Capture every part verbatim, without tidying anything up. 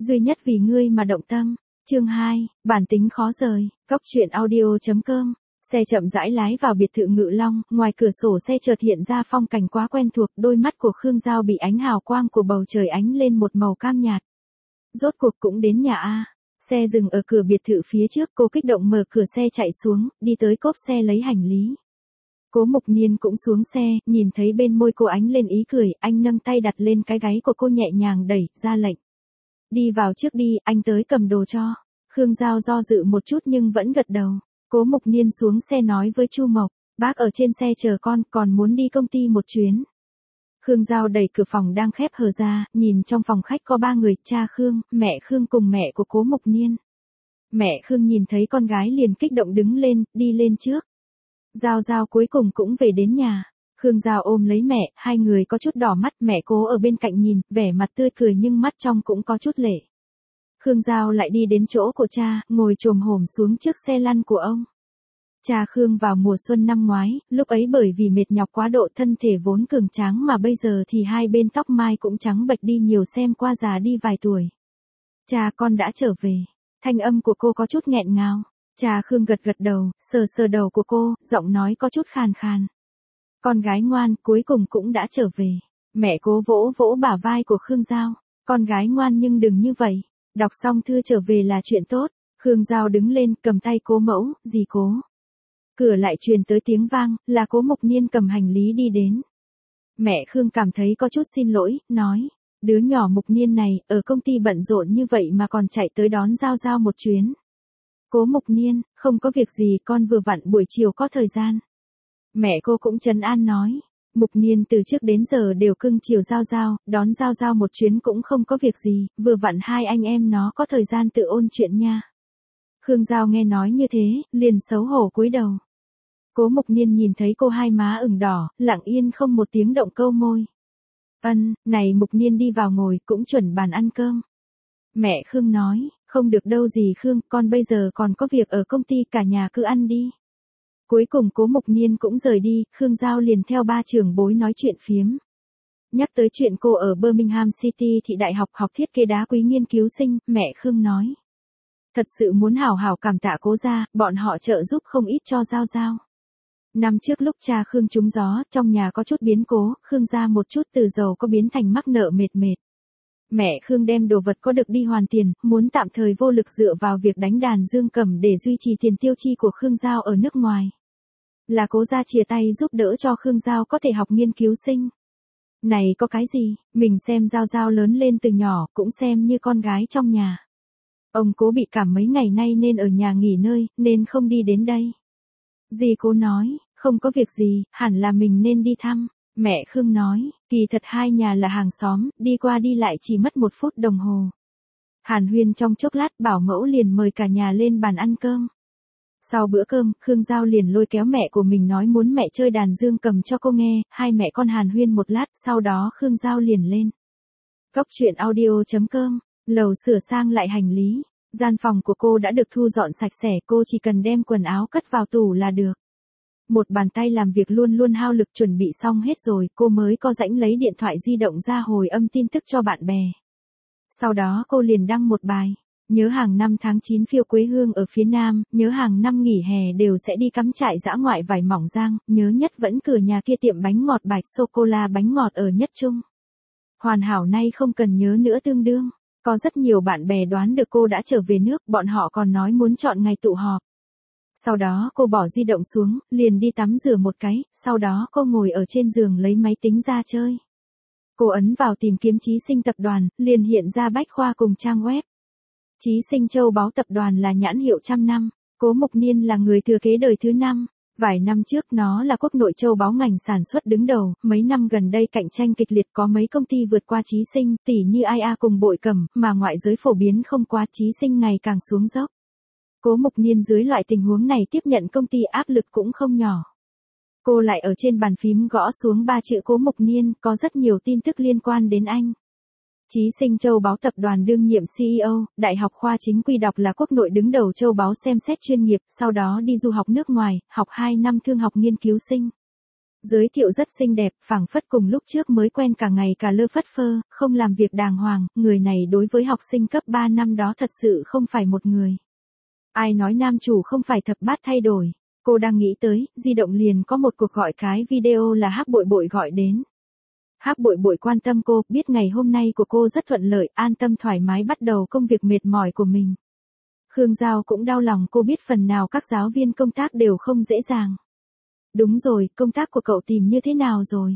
duy nhất vì ngươi mà động tâm. Chương hai, bản tính khó rời, cóc truyện audio.com. Xe chậm rãi lái vào biệt thự Ngự Long, ngoài cửa sổ xe chợt hiện ra phong cảnh quá quen thuộc, đôi mắt của Khương Giao bị ánh hào quang của bầu trời ánh lên một màu cam nhạt. Rốt cuộc cũng đến nhà a. Xe dừng ở cửa biệt thự phía trước, cô kích động mở cửa xe chạy xuống, đi tới cốp xe lấy hành lý. Cố Mục Niên cũng xuống xe, nhìn thấy bên môi cô ánh lên ý cười, anh nâng tay đặt lên cái gáy của cô nhẹ nhàng đẩy, ra lệnh. Đi vào trước đi, anh tới cầm đồ cho. Khương Giao do dự một chút nhưng vẫn gật đầu. Cố Mục Niên xuống xe nói với Chu Mộc, bác ở trên xe chờ con, còn muốn đi công ty một chuyến. Khương Giao đẩy cửa phòng đang khép hờ ra, nhìn trong phòng khách có ba người, cha Khương, mẹ Khương cùng mẹ của Cố Mục Niên. Mẹ Khương nhìn thấy con gái liền kích động đứng lên, đi lên trước. Giao Giao cuối cùng cũng về đến nhà. Khương Giao ôm lấy mẹ, hai người có chút đỏ mắt, mẹ Cố ở bên cạnh nhìn, vẻ mặt tươi cười nhưng mắt trong cũng có chút lệ. Khương Giao lại đi đến chỗ của cha, ngồi chồm hổm xuống trước xe lăn của ông. Cha Khương vào mùa xuân năm ngoái, lúc ấy bởi vì mệt nhọc quá độ thân thể vốn cường tráng mà bây giờ thì hai bên tóc mai cũng trắng bệch đi nhiều, xem qua già đi vài tuổi. Cha, con đã trở về. Thanh âm của cô có chút nghẹn ngào. Cha Khương gật gật đầu, sờ sờ đầu của cô, giọng nói có chút khàn khàn. Con gái ngoan, cuối cùng cũng đã trở về. Mẹ Cố vỗ vỗ bả vai của Khương Giao. Con gái ngoan nhưng đừng như vậy. Đọc xong thư trở về là chuyện tốt. Khương Giao đứng lên, cầm tay Cố mẫu, dì Cố. Cửa lại truyền tới tiếng vang, là Cố Mục Niên cầm hành lý đi đến. Mẹ Khương cảm thấy có chút xin lỗi, nói. Đứa nhỏ Mục Niên này, ở công ty bận rộn như vậy mà còn chạy tới đón Giao Giao một chuyến. Cố Mục Niên, không có việc gì, con vừa vặn buổi chiều có thời gian. Mẹ cô cũng trấn an nói. Mục Niên từ trước đến giờ đều cưng chiều Giao Giao, đón Giao Giao một chuyến cũng không có việc gì, vừa vặn hai anh em nó có thời gian tự ôn chuyện nha. Khương Giao nghe nói như thế, liền xấu hổ cúi đầu. Cố Mục Niên nhìn thấy cô hai má ửng đỏ, lặng yên không một tiếng động câu môi. Ân, này Mục Niên đi vào ngồi, cũng chuẩn bàn ăn cơm. Mẹ Khương nói, không được đâu dì Khương, con bây giờ còn có việc ở công ty, cả nhà cứ ăn đi. Cuối cùng Cố Mục Niên cũng rời đi, Khương Giao liền theo ba trưởng bối nói chuyện phiếm. Nhắc tới chuyện cô ở Birmingham City thị đại học học thiết kế đá quý nghiên cứu sinh, mẹ Khương nói. Thật sự muốn hảo hảo cảm tạ Cố gia, bọn họ trợ giúp không ít cho Giao Giao. Năm trước lúc cha Khương trúng gió, trong nhà có chút biến cố, Khương gia một chút từ giàu có biến thành mắc nợ mệt mệt. Mẹ Khương đem đồ vật có được đi hoàn tiền, muốn tạm thời vô lực dựa vào việc đánh đàn dương cầm để duy trì tiền tiêu chi của Khương Giao ở nước ngoài. Là Cố gia chia tay giúp đỡ cho Khương Giao có thể học nghiên cứu sinh. Này có cái gì, mình xem Giao Giao lớn lên từ nhỏ, cũng xem như con gái trong nhà. Ông Cố bị cảm mấy ngày nay nên ở nhà nghỉ ngơi, nên không đi đến đây. Dì Cố nói, không có việc gì, hẳn là mình nên đi thăm. Mẹ Khương nói, kỳ thật hai nhà là hàng xóm, đi qua đi lại chỉ mất một phút đồng hồ. Hàn huyên trong chốc lát, bảo mẫu liền mời cả nhà lên bàn ăn cơm. Sau bữa cơm, Khương Giao liền lôi kéo mẹ của mình nói muốn mẹ chơi đàn dương cầm cho cô nghe, hai mẹ con hàn huyên một lát, sau đó Khương Giao liền lên. Cóc truyện audio.com, lầu sửa sang lại hành lý. Gian phòng của cô đã được thu dọn sạch sẽ, cô chỉ cần đem quần áo cất vào tủ là được. Một bàn tay làm việc luôn luôn hao lực, chuẩn bị xong hết rồi, cô mới có rãnh lấy điện thoại di động ra hồi âm tin tức cho bạn bè. Sau đó cô liền đăng một bài. Nhớ hàng năm tháng chín phiêu quê hương ở phía Nam, nhớ hàng năm nghỉ hè đều sẽ đi cắm trại dã ngoại vải mỏng giang, nhớ nhất vẫn cửa nhà kia tiệm bánh ngọt bạch sô-cô-la bánh ngọt ở Nhất Trung. Hoàn hảo nay không cần nhớ nữa tương đương. Có rất nhiều bạn bè đoán được cô đã trở về nước, bọn họ còn nói muốn chọn ngày tụ họp. Sau đó cô bỏ di động xuống, liền đi tắm rửa một cái, sau đó cô ngồi ở trên giường lấy máy tính ra chơi. Cô ấn vào tìm kiếm Chí Sinh tập đoàn, liền hiện ra bách khoa cùng trang web. Chí Sinh Châu Báu tập đoàn là nhãn hiệu trăm năm, Cố Mục Niên là người thừa kế đời thứ năm. Vài năm trước nó là quốc nội châu báu ngành sản xuất đứng đầu, mấy năm gần đây cạnh tranh kịch liệt, có mấy công ty vượt qua Chí Sinh, tỉ như i a cùng Bội Cẩm, mà ngoại giới phổ biến không quá, Chí Sinh ngày càng xuống dốc. Cố Mục Niên dưới loại tình huống này tiếp nhận công ty áp lực cũng không nhỏ. Cô lại ở trên bàn phím gõ xuống ba chữ Cố Mục Niên, có rất nhiều tin tức liên quan đến anh. Chí Sinh Châu Báu tập đoàn đương nhiệm xê e ô, Đại học Khoa Chính quy đọc là quốc nội đứng đầu châu báu xem xét chuyên nghiệp, sau đó đi du học nước ngoài, học hai năm thương học nghiên cứu sinh. Giới thiệu rất xinh đẹp, phảng phất cùng lúc trước mới quen cả ngày cả lơ phất phơ, không làm việc đàng hoàng, người này đối với học sinh cấp ba năm đó thật sự không phải một người. Ai nói nam chủ không phải thập bát thay đổi, cô đang nghĩ tới, di động liền có một cuộc gọi cái video là Hắc Bội Bội gọi đến. Hắc Bội Bội quan tâm cô, biết ngày hôm nay của cô rất thuận lợi, an tâm thoải mái bắt đầu công việc mệt mỏi của mình. Khương Giao cũng đau lòng, cô biết phần nào các giáo viên công tác đều không dễ dàng. Đúng rồi, công tác của cậu tìm như thế nào rồi?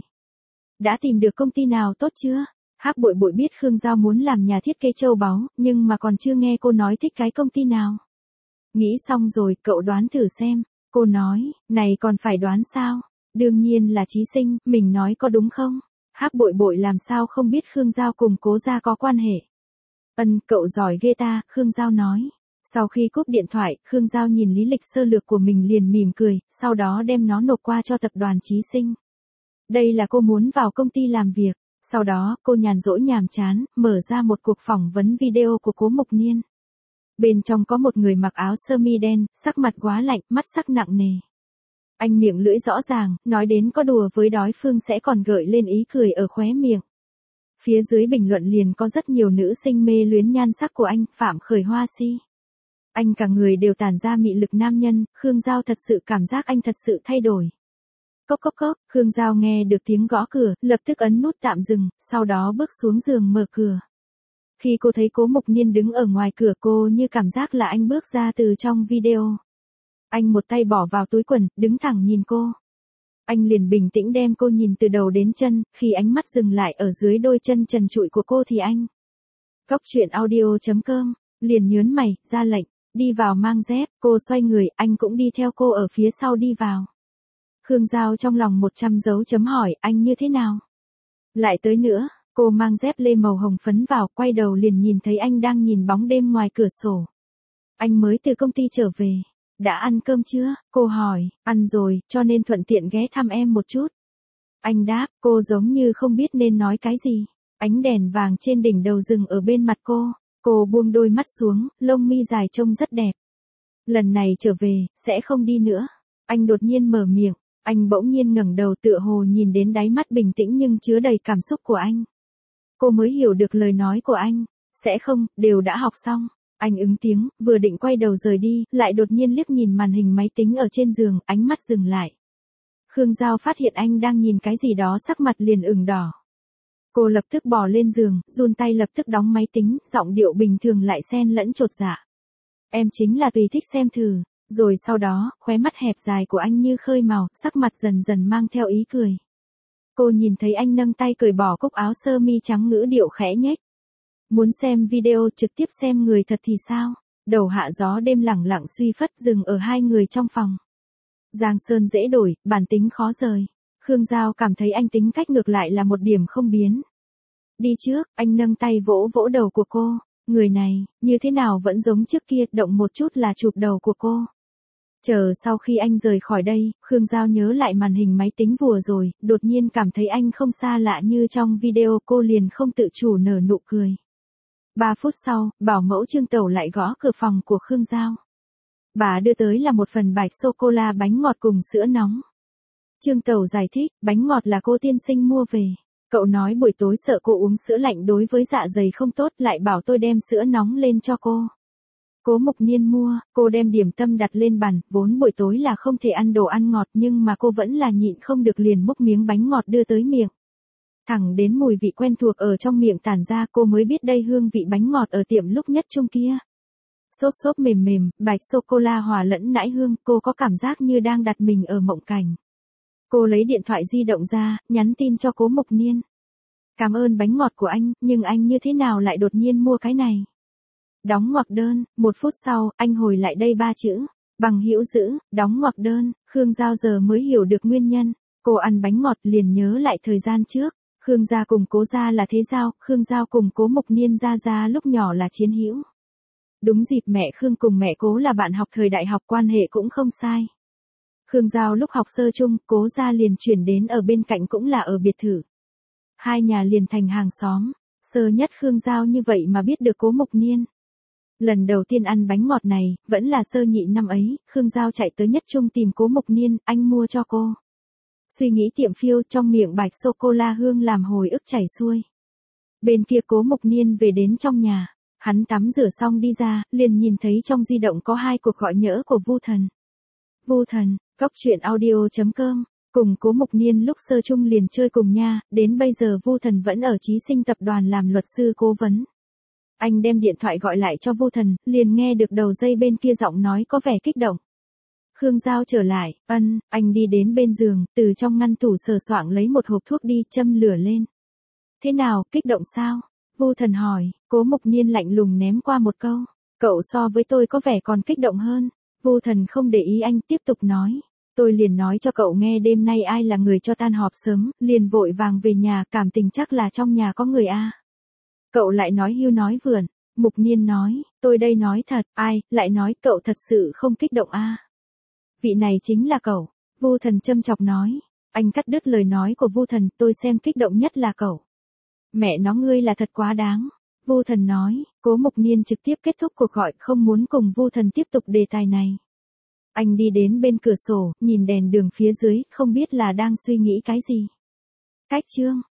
Đã tìm được công ty nào tốt chưa? Hắc Bội Bội biết Khương Giao muốn làm nhà thiết kế châu báu, nhưng mà còn chưa nghe cô nói thích cái công ty nào. Nghĩ xong rồi, cậu đoán thử xem. Cô nói, này còn phải đoán sao? Đương nhiên là Chí Sinh, mình nói có đúng không? Hắc Bội Bội làm sao không biết Khương Giao cùng Cố Gia có quan hệ. Ân, cậu giỏi ghê ta, Khương Giao nói. Sau khi cúp điện thoại, Khương Giao nhìn lý lịch sơ lược của mình liền mỉm cười, sau đó đem nó nộp qua cho tập đoàn Chí Sinh. Đây là cô muốn vào công ty làm việc. Sau đó, cô nhàn rỗi nhàm chán, mở ra một cuộc phỏng vấn video của Cố Mục Niên. Bên trong có một người mặc áo sơ mi đen, sắc mặt quá lạnh, mắt sắc nặng nề. Anh miệng lưỡi rõ ràng, nói đến có đùa với đối phương sẽ còn gợi lên ý cười ở khóe miệng. Phía dưới bình luận liền có rất nhiều nữ sinh mê luyến nhan sắc của anh, Phạm Khởi Hoa Si. Anh cả người đều tản ra mị lực nam nhân, Khương Giao thật sự cảm giác anh thật sự thay đổi. Cốc cốc cốc, Khương Giao nghe được tiếng gõ cửa, lập tức ấn nút tạm dừng, sau đó bước xuống giường mở cửa. Khi cô thấy Cố Mục Niên đứng ở ngoài cửa, cô như cảm giác là anh bước ra từ trong video. Anh một tay bỏ vào túi quần, đứng thẳng nhìn cô. Anh liền bình tĩnh đem cô nhìn từ đầu đến chân, khi ánh mắt dừng lại ở dưới đôi chân trần trụi của cô thì anh. Cốc truyện audio chấm com, liền nhớn mày, ra lệnh, đi vào mang dép, cô xoay người, anh cũng đi theo cô ở phía sau đi vào. Khương Giao trong lòng một trăm dấu chấm hỏi, anh như thế nào? Lại tới nữa, cô mang dép lê màu hồng phấn vào, quay đầu liền nhìn thấy anh đang nhìn bóng đêm ngoài cửa sổ. Anh mới từ công ty trở về. Đã ăn cơm chưa? Cô hỏi, ăn rồi, cho nên thuận tiện ghé thăm em một chút. Anh đáp, cô giống như không biết nên nói cái gì. Ánh đèn vàng trên đỉnh đầu rừng ở bên mặt cô. Cô buông đôi mắt xuống, lông mi dài trông rất đẹp. Lần này trở về, sẽ không đi nữa. Anh đột nhiên mở miệng. Anh bỗng nhiên ngẩng đầu tựa hồ nhìn đến đáy mắt bình tĩnh nhưng chứa đầy cảm xúc của anh. Cô mới hiểu được lời nói của anh. Sẽ không, đều đã học xong. Anh ứng tiếng, vừa định quay đầu rời đi, lại đột nhiên liếc nhìn màn hình máy tính ở trên giường, ánh mắt dừng lại. Khương Giao phát hiện anh đang nhìn cái gì đó, sắc mặt liền ửng đỏ. Cô lập tức bò lên giường, run tay lập tức đóng máy tính, giọng điệu bình thường lại xen lẫn chột dạ. Em chính là tùy thích xem thử. Rồi sau đó, khóe mắt hẹp dài của anh như khơi màu, sắc mặt dần dần mang theo ý cười. Cô nhìn thấy anh nâng tay cởi bỏ cúc áo sơ mi trắng, ngữ điệu khẽ nhếch. Muốn xem video trực tiếp xem người thật thì sao? Đầu hạ gió đêm lẳng lặng suy phất dừng ở hai người trong phòng. Giang sơn dễ đổi, bản tính khó rời. Khương Giao cảm thấy anh tính cách ngược lại là một điểm không biến. Đi trước, anh nâng tay vỗ vỗ đầu của cô. Người này, như thế nào vẫn giống trước kia, động một chút là chụp đầu của cô. Chờ sau khi anh rời khỏi đây, Khương Giao nhớ lại màn hình máy tính vừa rồi, đột nhiên cảm thấy anh không xa lạ như trong video, cô liền không tự chủ nở nụ cười. Ba phút sau, bảo mẫu Trương Tẩu lại gõ cửa phòng của Khương Giao. Bà đưa tới là một phần bạch sô-cô-la bánh ngọt cùng sữa nóng. Trương Tẩu giải thích, bánh ngọt là cô tiên sinh mua về. Cậu nói buổi tối sợ cô uống sữa lạnh đối với dạ dày không tốt, lại bảo tôi đem sữa nóng lên cho cô. Cố Mục Niên mua, cô đem điểm tâm đặt lên bàn, vốn buổi tối là không thể ăn đồ ăn ngọt nhưng mà cô vẫn là nhịn không được liền múc miếng bánh ngọt đưa tới miệng. Thẳng đến mùi vị quen thuộc ở trong miệng tản ra, cô mới biết đây hương vị bánh ngọt ở tiệm lúc nhất trung kia. Xốp xốp mềm mềm, bạch sô-cô-la hòa lẫn nãi hương, cô có cảm giác như đang đặt mình ở mộng cảnh. Cô lấy điện thoại di động ra, nhắn tin cho Cố Mục Niên. Cảm ơn bánh ngọt của anh, nhưng anh như thế nào lại đột nhiên mua cái này? Đóng ngoặc đơn, một phút sau, anh hồi lại đây ba chữ. Bằng hữu giữ, đóng ngoặc đơn, Khương Giao giờ mới hiểu được nguyên nhân. Cô ăn bánh ngọt liền nhớ lại thời gian trước. Khương gia cùng Cố gia là thế giao, Khương Giao cùng Cố Mục Niên gia gia lúc nhỏ là chiến hữu. Đúng dịp mẹ Khương cùng mẹ Cố là bạn học thời đại học, quan hệ cũng không sai. Khương Giao lúc học sơ chung, Cố gia liền chuyển đến ở bên cạnh cũng là ở biệt thự. Hai nhà liền thành hàng xóm. Sơ nhất Khương Giao như vậy mà biết được Cố Mục Niên. Lần đầu tiên ăn bánh ngọt này, vẫn là sơ nhị năm ấy, Khương Giao chạy tới nhất trung tìm Cố Mục Niên, anh mua cho cô. Suy nghĩ tiệm phiêu, trong miệng bạch sô-cô-la hương làm hồi ức chảy xuôi. Bên kia Cố Mục Niên về đến trong nhà, hắn tắm rửa xong đi ra, liền nhìn thấy trong di động có hai cuộc gọi nhỡ của Vu Thần. Vu Thần, cóc truyện audio chấm com, cùng Cố Mục Niên lúc sơ chung liền chơi cùng nha, đến bây giờ Vu Thần vẫn ở Chí Sinh tập đoàn làm luật sư cố vấn. Anh đem điện thoại gọi lại cho Vu Thần, liền nghe được đầu dây bên kia giọng nói có vẻ kích động. Khương Giao trở lại, ân, anh đi đến bên giường, từ trong ngăn tủ sờ soạng lấy một hộp thuốc đi, châm lửa lên. Thế nào, kích động sao? Vu Thần hỏi. Cố Mục Niên lạnh lùng ném qua một câu. Cậu so với tôi có vẻ còn kích động hơn. Vu Thần không để ý anh, tiếp tục nói. Tôi liền nói cho cậu nghe đêm nay ai là người cho tan họp sớm, liền vội vàng về nhà, cảm tình chắc là trong nhà có người a. Cậu lại nói hưu nói vượn. Mục Niên nói, tôi đây nói thật, ai, lại nói cậu thật sự không kích động a. Vị này chính là cậu. Vu Thần châm chọc nói. Anh cắt đứt lời nói của Vu Thần, tôi xem kích động nhất là cậu. Mẹ nó ngươi là thật quá đáng. Vu Thần nói. Cố Mục Niên trực tiếp kết thúc cuộc gọi, không muốn cùng Vu Thần tiếp tục đề tài này. Anh đi đến bên cửa sổ, nhìn đèn đường phía dưới, không biết là đang suy nghĩ cái gì. Cách chương.